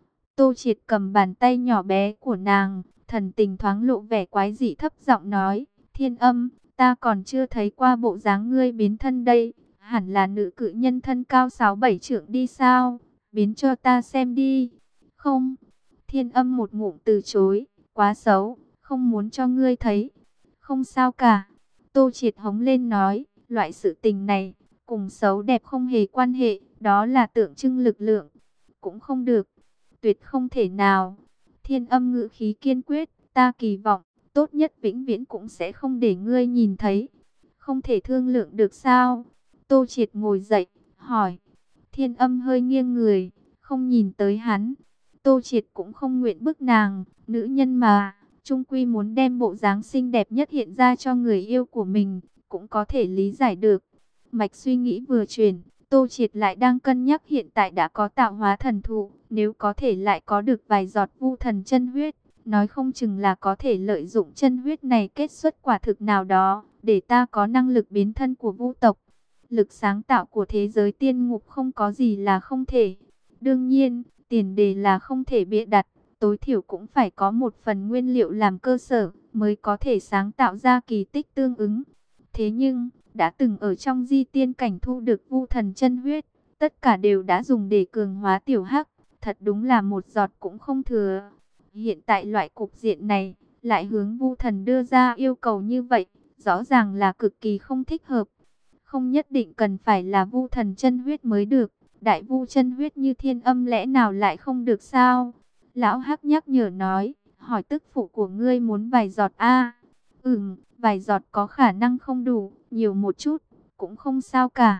Tô Triệt cầm bàn tay nhỏ bé của nàng, thần tình thoáng lộ vẻ quái dị thấp giọng nói, Thiên Âm, ta còn chưa thấy qua bộ dáng ngươi biến thân đây, hẳn là nữ cự nhân thân cao sáu bảy trượng đi sao, biến cho ta xem đi. Không, Thiên Âm một ngụm từ chối, quá xấu, không muốn cho ngươi thấy. Không sao cả, Tô Triệt hống lên nói, loại sự tình này, cùng xấu đẹp không hề quan hệ, đó là tượng trưng lực lượng, cũng không được, tuyệt không thể nào. Thiên Âm ngữ khí kiên quyết, ta kỳ vọng, tốt nhất vĩnh viễn cũng sẽ không để ngươi nhìn thấy. Không thể thương lượng được sao? Tô Triệt ngồi dậy, hỏi. Thiên Âm hơi nghiêng người, không nhìn tới hắn. Tô Triệt cũng không nguyện bức nàng, nữ nhân mà, chung quy muốn đem bộ dáng xinh đẹp nhất hiện ra cho người yêu của mình, cũng có thể lý giải được. Mạch suy nghĩ vừa chuyển, Tô Triệt lại đang cân nhắc hiện tại đã có tạo hóa thần thụ, nếu có thể lại có được vài giọt vu thần chân huyết, nói không chừng là có thể lợi dụng chân huyết này kết xuất quả thực nào đó, để ta có năng lực biến thân của vu tộc. Lực sáng tạo của thế giới tiên ngục không có gì là không thể. Đương nhiên, tiền đề là không thể bịa đặt, tối thiểu cũng phải có một phần nguyên liệu làm cơ sở, mới có thể sáng tạo ra kỳ tích tương ứng. Thế nhưng, đã từng ở trong di tiên cảnh thu được vu thần chân huyết, tất cả đều đã dùng để cường hóa tiểu hắc, thật đúng là một giọt cũng không thừa. Hiện tại loại cục diện này, lại hướng vu thần đưa ra yêu cầu như vậy, rõ ràng là cực kỳ không thích hợp. Không nhất định cần phải là vu thần chân huyết mới được, đại vu chân huyết như Thiên Âm lẽ nào lại không được sao? Lão Hắc nhắc nhở nói, hỏi tức phụ của ngươi muốn vài giọt a? Ừm, vài giọt có khả năng không đủ, nhiều một chút, cũng không sao cả.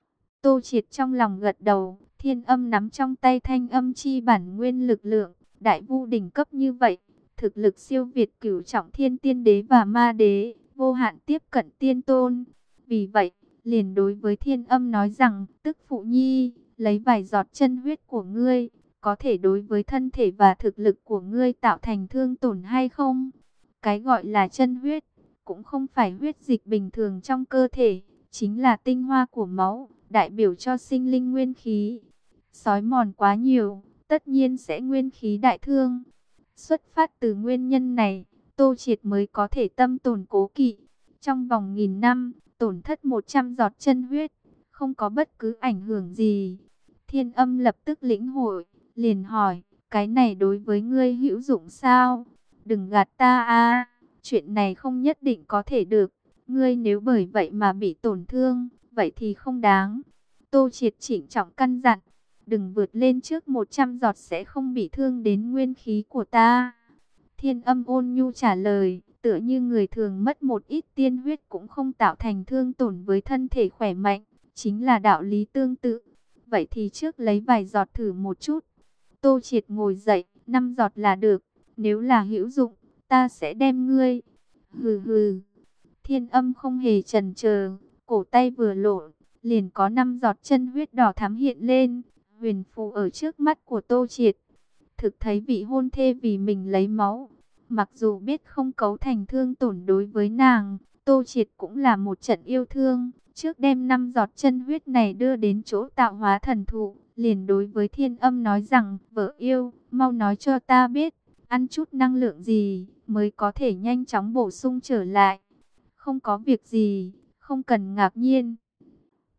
Tô Triệt trong lòng gật đầu, Thiên Âm nắm trong tay thanh âm chi bản nguyên lực lượng, đại vu đỉnh cấp như vậy, thực lực siêu việt cửu trọng thiên tiên đế và ma đế, vô hạn tiếp cận tiên tôn. Vì vậy, liền đối với Thiên Âm nói rằng, tức phụ nhi, lấy vài giọt chân huyết của ngươi, có thể đối với thân thể và thực lực của ngươi tạo thành thương tổn hay không? Cái gọi là chân huyết, cũng không phải huyết dịch bình thường trong cơ thể, chính là tinh hoa của máu, đại biểu cho sinh linh nguyên khí. Sói mòn quá nhiều, tất nhiên sẽ nguyên khí đại thương. Xuất phát từ nguyên nhân này, Tô Triệt mới có thể tâm tồn cố kỵ. Trong vòng nghìn năm, tổn thất một trăm giọt chân huyết, không có bất cứ ảnh hưởng gì. Thiên Âm lập tức lĩnh hội, liền hỏi, cái này đối với ngươi hữu dụng sao? Đừng gạt ta a, chuyện này không nhất định có thể được. Ngươi nếu bởi vậy mà bị tổn thương, vậy thì không đáng. Tô Triệt chỉnh trọng căn dặn, đừng vượt lên trước một trăm giọt sẽ không bị thương đến nguyên khí của ta. Thiên Âm ôn nhu trả lời, tựa như người thường mất một ít tiên huyết cũng không tạo thành thương tổn với thân thể khỏe mạnh, chính là đạo lý tương tự. Vậy thì trước lấy vài giọt thử một chút. Tô Triệt ngồi dậy, năm giọt là được, nếu là hữu dụng, ta sẽ đem ngươi. Hừ hừ. Thiên Âm không hề chần chờ, cổ tay vừa lộn, liền có năm giọt chân huyết đỏ thắm hiện lên, huyền phù ở trước mắt của Tô Triệt. Thực thấy vị hôn thê vì mình lấy máu, mặc dù biết không cấu thành thương tổn đối với nàng, Tô Triệt cũng là một trận yêu thương. Trước đem năm giọt chân huyết này đưa đến chỗ tạo hóa thần thụ, liền đối với Thiên Âm nói rằng, vợ yêu, mau nói cho ta biết, ăn chút năng lượng gì, mới có thể nhanh chóng bổ sung trở lại. Không có việc gì, không cần ngạc nhiên.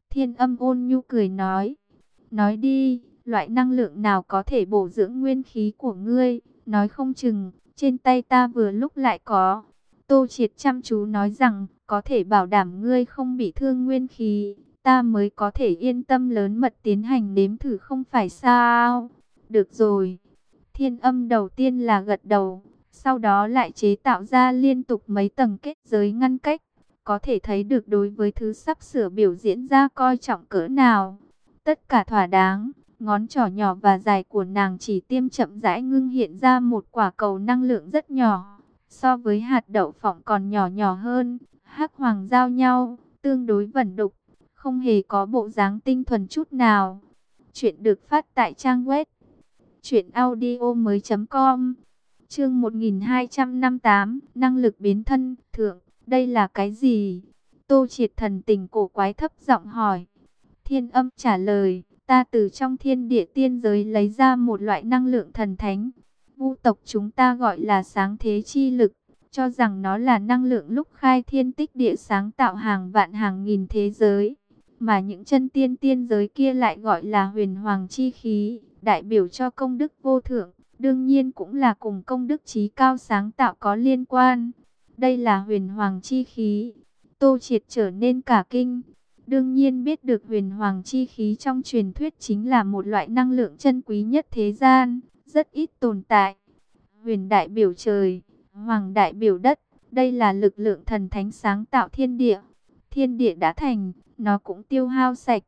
Thiên Âm ôn nhu cười nói, nói đi, loại năng lượng nào có thể bổ dưỡng nguyên khí của ngươi, nói không chừng, trên tay ta vừa lúc lại có. Tô Triệt chăm chú nói rằng, có thể bảo đảm ngươi không bị thương nguyên khí, ta mới có thể yên tâm lớn mật tiến hành nếm thử không phải sao. Được rồi. Thiên Âm đầu tiên là gật đầu, sau đó lại chế tạo ra liên tục mấy tầng kết giới ngăn cách. Có thể thấy được đối với thứ sắp sửa biểu diễn ra coi trọng cỡ nào. Tất cả thỏa đáng, ngón trỏ nhỏ và dài của nàng chỉ tiêm chậm rãi ngưng hiện ra một quả cầu năng lượng rất nhỏ. So với hạt đậu phộng còn nhỏ nhỏ hơn, hắc hoàng giao nhau, tương đối vẩn đục, không hề có bộ dáng tinh thuần chút nào. Chuyện được phát tại trang web truyện audio mới chấm com. Chương một nghìn hai trăm năm mươi tám, năng lực biến thân, thượng, đây là cái gì? Tô Triệt thần tình cổ quái thấp giọng hỏi. Thiên Âm trả lời, ta từ trong thiên địa tiên giới lấy ra một loại năng lượng thần thánh. Vu tộc chúng ta gọi là sáng thế chi lực, cho rằng nó là năng lượng lúc khai thiên tích địa sáng tạo hàng vạn hàng nghìn thế giới. Mà những chân tiên tiên giới kia lại gọi là huyền hoàng chi khí, đại biểu cho công đức vô thượng, đương nhiên cũng là cùng công đức chí cao sáng tạo có liên quan. Đây là huyền hoàng chi khí. Tô Triệt trở nên cả kinh. Đương nhiên biết được huyền hoàng chi khí trong truyền thuyết chính là một loại năng lượng chân quý nhất thế gian, rất ít tồn tại. Huyền đại biểu trời, hoàng đại biểu đất, đây là lực lượng thần thánh sáng tạo thiên địa. Thiên địa đã thành, nó cũng tiêu hao sạch.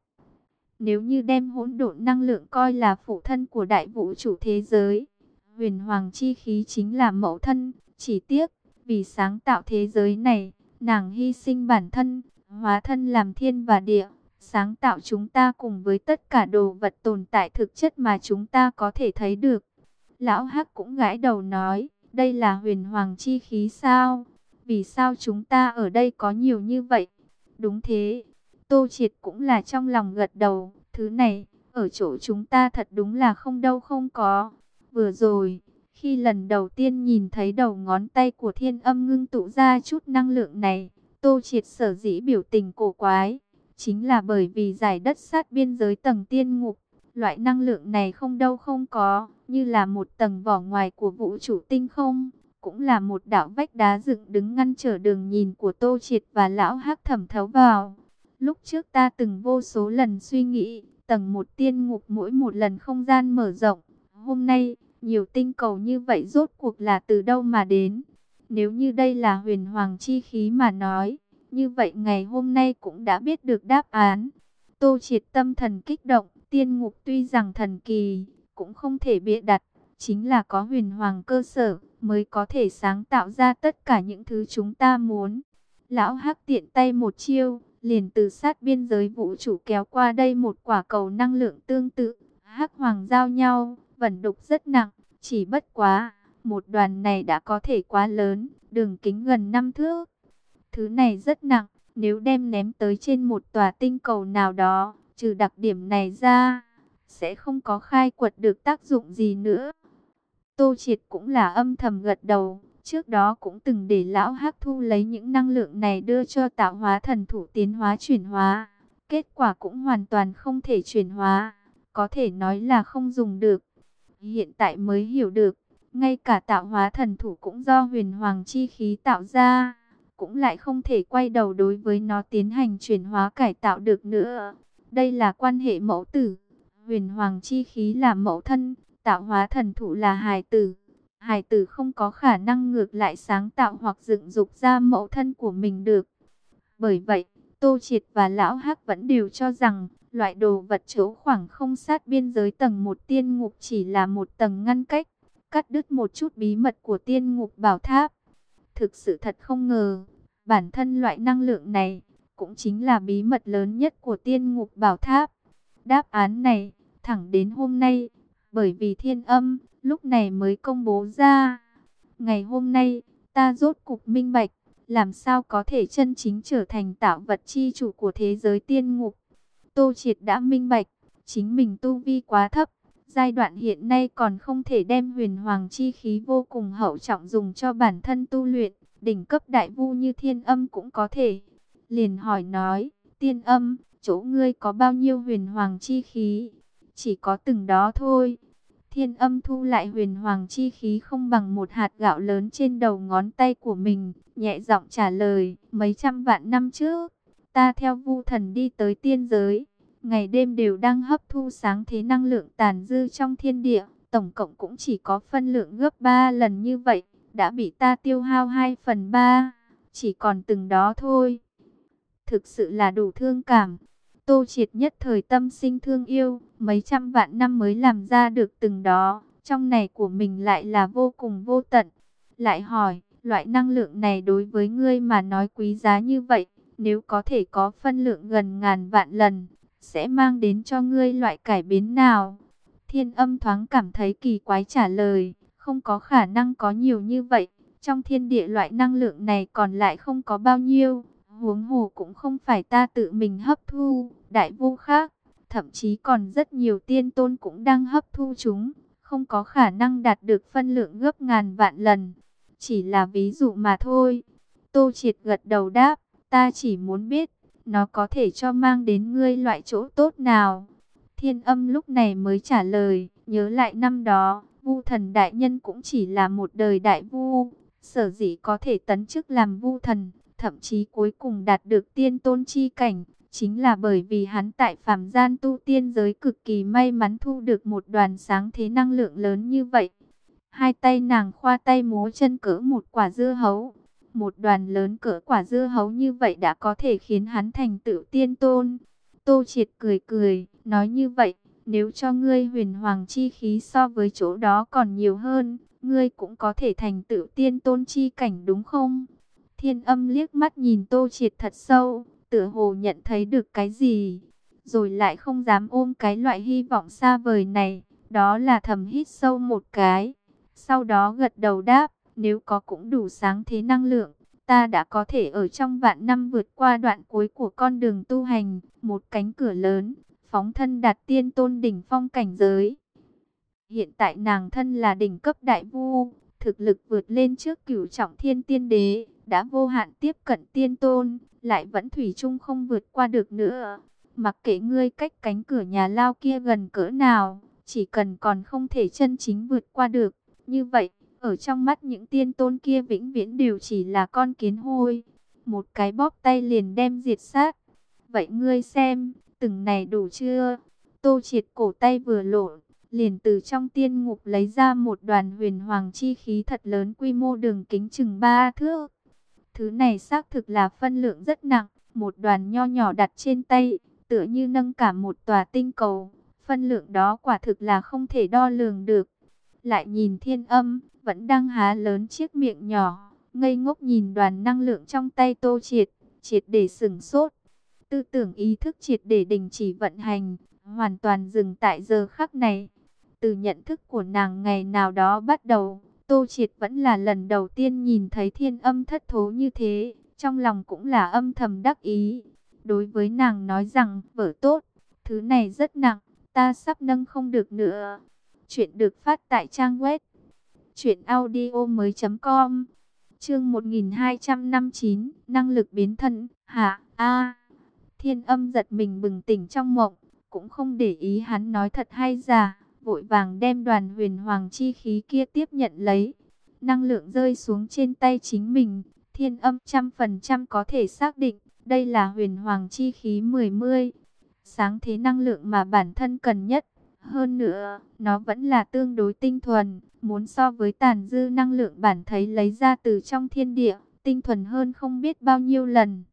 Nếu như đem hỗn độn năng lượng coi là phụ thân của đại vũ trụ thế giới, huyền hoàng chi khí chính là mẫu thân. Chỉ tiếc, vì sáng tạo thế giới này, nàng hy sinh bản thân, hóa thân làm thiên và địa, sáng tạo chúng ta cùng với tất cả đồ vật tồn tại thực chất mà chúng ta có thể thấy được. Lão Hắc cũng gãi đầu nói, đây là huyền hoàng chi khí sao? Vì sao chúng ta ở đây có nhiều như vậy? Đúng thế. Tô Triệt cũng là trong lòng gật đầu, thứ này, ở chỗ chúng ta thật đúng là không đâu không có. Vừa rồi, khi lần đầu tiên nhìn thấy đầu ngón tay của Thiên Âm ngưng tụ ra chút năng lượng này, Tô Triệt sở dĩ biểu tình cổ quái, chính là bởi vì giải đất sát biên giới tầng tiên ngục, loại năng lượng này không đâu không có, như là một tầng vỏ ngoài của vũ trụ tinh không, cũng là một đạo vách đá dựng đứng ngăn trở đường nhìn của Tô Triệt và Lão Hắc thẩm thấu vào. Lúc trước ta từng vô số lần suy nghĩ, tầng một tiên ngục mỗi một lần không gian mở rộng, hôm nay, nhiều tinh cầu như vậy rốt cuộc là từ đâu mà đến? Nếu như đây là huyền hoàng chi khí mà nói, như vậy ngày hôm nay cũng đã biết được đáp án. Tô Triệt tâm thần kích động, tiên ngục tuy rằng thần kỳ, cũng không thể bịa đặt, chính là có huyền hoàng cơ sở, mới có thể sáng tạo ra tất cả những thứ chúng ta muốn. Lão Hắc tiện tay một chiêu, liền từ sát biên giới vũ trụ kéo qua đây một quả cầu năng lượng tương tự, hắc hoàng giao nhau, vẩn đục rất nặng, chỉ bất quá, một đoàn này đã có thể quá lớn, đường kính gần năm thước. Thứ này rất nặng, nếu đem ném tới trên một tòa tinh cầu nào đó, trừ đặc điểm này ra, sẽ không có khai quật được tác dụng gì nữa. Tô Triệt cũng là âm thầm gật đầu, trước đó cũng từng để Lão Hắc thu lấy những năng lượng này đưa cho tạo hóa thần thủ tiến hóa chuyển hóa. Kết quả cũng hoàn toàn không thể chuyển hóa, có thể nói là không dùng được. Hiện tại mới hiểu được, ngay cả tạo hóa thần thủ cũng do huyền hoàng chi khí tạo ra, cũng lại không thể quay đầu đối với nó tiến hành chuyển hóa cải tạo được nữa. Đây là quan hệ mẫu tử, huyền hoàng chi khí là mẫu thân, tạo hóa thần thủ là hài tử. Hài tử không có khả năng ngược lại sáng tạo hoặc dựng dục ra mẫu thân của mình được. Bởi vậy, Tô Triệt và Lão Hắc vẫn đều cho rằng, loại đồ vật chỗ khoảng không sát biên giới tầng một tiên ngục chỉ là một tầng ngăn cách, cắt đứt một chút bí mật của tiên ngục bảo tháp. Thực sự thật không ngờ, bản thân loại năng lượng này, cũng chính là bí mật lớn nhất của tiên ngục bảo tháp. Đáp án này, thẳng đến hôm nay, bởi vì Thiên Âm, lúc này mới công bố ra. Ngày hôm nay, ta rốt cục minh bạch, làm sao có thể chân chính trở thành tạo vật chi chủ của thế giới tiên ngục. Tô Triệt đã minh bạch, chính mình tu vi quá thấp, giai đoạn hiện nay còn không thể đem huyền hoàng chi khí vô cùng hậu trọng dùng cho bản thân tu luyện, đỉnh cấp đại vu như Thiên Âm cũng có thể. Liền hỏi nói, Tiên Âm, Chỗ ngươi có bao nhiêu huyền hoàng chi khí? Chỉ có từng đó thôi. Thiên Âm thu lại huyền hoàng chi khí không bằng một hạt gạo lớn trên đầu ngón tay của mình, nhẹ giọng trả lời, mấy trăm vạn năm trước, ta theo Vu Thần đi tới tiên giới, ngày đêm đều đang hấp thu sáng thế năng lượng tàn dư trong thiên địa, tổng cộng cũng chỉ có phân lượng gấp ba lần như vậy, đã bị ta tiêu hao hai phần ba, chỉ còn từng đó thôi. Thực sự là đủ thương cảm. Tô Triệt nhất thời tâm sinh thương yêu, mấy trăm vạn năm mới làm ra được từng đó, trong này của mình lại là vô cùng vô tận. Lại hỏi, loại năng lượng này đối với ngươi mà nói quý giá như vậy, nếu có thể có phân lượng gần ngàn vạn lần, sẽ mang đến cho ngươi loại cải biến nào? Thiên Âm thoáng cảm thấy kỳ quái trả lời, không có khả năng có nhiều như vậy, trong thiên địa loại năng lượng này còn lại không có bao nhiêu. Huống hồ cũng không phải ta tự mình hấp thu, đại vu khác, thậm chí còn rất nhiều tiên tôn cũng đang hấp thu chúng, không có khả năng đạt được phân lượng gấp ngàn vạn lần. Chỉ là ví dụ mà thôi. Tô Triệt gật đầu đáp, ta chỉ muốn biết, nó có thể cho mang đến ngươi loại chỗ tốt nào. Thiên Âm lúc này mới trả lời, nhớ lại năm đó, Vu Thần đại nhân cũng chỉ là một đời đại vu, sở dĩ có thể tấn chức làm Vu Thần, thậm chí cuối cùng đạt được tiên tôn chi cảnh, chính là bởi vì hắn tại phàm gian tu tiên giới cực kỳ may mắn thu được một đoàn sáng thế năng lượng lớn như vậy. Hai tay nàng khoa tay múa chân cỡ một quả dưa hấu. Một đoàn lớn cỡ quả dưa hấu như vậy đã có thể khiến hắn thành tựu tiên tôn. Tô Triệt cười cười, nói như vậy, nếu cho ngươi huyền hoàng chi khí so với chỗ đó còn nhiều hơn, ngươi cũng có thể thành tựu tiên tôn chi cảnh đúng không? Thiên Âm liếc mắt nhìn Tô Triệt thật sâu, tựa hồ nhận thấy được cái gì, rồi lại không dám ôm cái loại hy vọng xa vời này, đó là thầm hít sâu một cái. Sau đó gật đầu đáp, nếu có cũng đủ sáng thế năng lượng, ta đã có thể ở trong vạn năm vượt qua đoạn cuối của con đường tu hành, một cánh cửa lớn, phóng thân đạt tiên tôn đỉnh phong cảnh giới. Hiện tại nàng thân là đỉnh cấp đại vu, thực lực vượt lên trước cửu trọng thiên tiên đế, đã vô hạn tiếp cận tiên tôn, lại vẫn thủy chung không vượt qua được nữa. Mặc kệ ngươi cách cánh cửa nhà lao kia gần cỡ nào, chỉ cần còn không thể chân chính vượt qua được, như vậy, ở trong mắt những tiên tôn kia vĩnh viễn đều chỉ là con kiến hôi. Một cái bóp tay liền đem diệt sát. Vậy ngươi xem, từng này đủ chưa? Tô Triệt cổ tay vừa lộn, liền từ trong tiên ngục lấy ra một đoàn huyền hoàng chi khí thật lớn, quy mô đường kính chừng ba thước. Thứ này xác thực là phân lượng rất nặng, một đoàn nho nhỏ đặt trên tay, tựa như nâng cả một tòa tinh cầu. Phân lượng đó quả thực là không thể đo lường được. Lại nhìn Thiên Âm, vẫn đang há lớn chiếc miệng nhỏ, ngây ngốc nhìn đoàn năng lượng trong tay Tô Triệt, triệt để sửng sốt. Tư tưởng ý thức triệt để đình chỉ vận hành, hoàn toàn dừng tại giờ khắc này. Từ nhận thức của nàng ngày nào đó bắt đầu, Tô Triệt vẫn là lần đầu tiên nhìn thấy Thiên Âm thất thố như thế, trong lòng cũng là âm thầm đắc ý. Đối với nàng nói rằng, vở tốt, thứ này rất nặng, ta sắp nâng không được nữa. Chuyện được phát tại trang web truyện audio mới chấm com. Chương một nghìn hai trăm năm mươi chín, năng lực biến thân. Hả? A. Thiên Âm giật mình bừng tỉnh trong mộng, cũng không để ý hắn nói thật hay giả, vội vàng đem đoàn huyền hoàng chi khí kia tiếp nhận lấy. Năng lượng rơi xuống trên tay chính mình, Thiên Âm trăm phần trăm có thể xác định, đây là huyền hoàng chi khí mười mươi. Sáng thế năng lượng mà bản thân cần nhất. Hơn nữa, nó vẫn là tương đối tinh thuần, muốn so với tàn dư năng lượng bản thấy lấy ra từ trong thiên địa, tinh thuần hơn không biết bao nhiêu lần.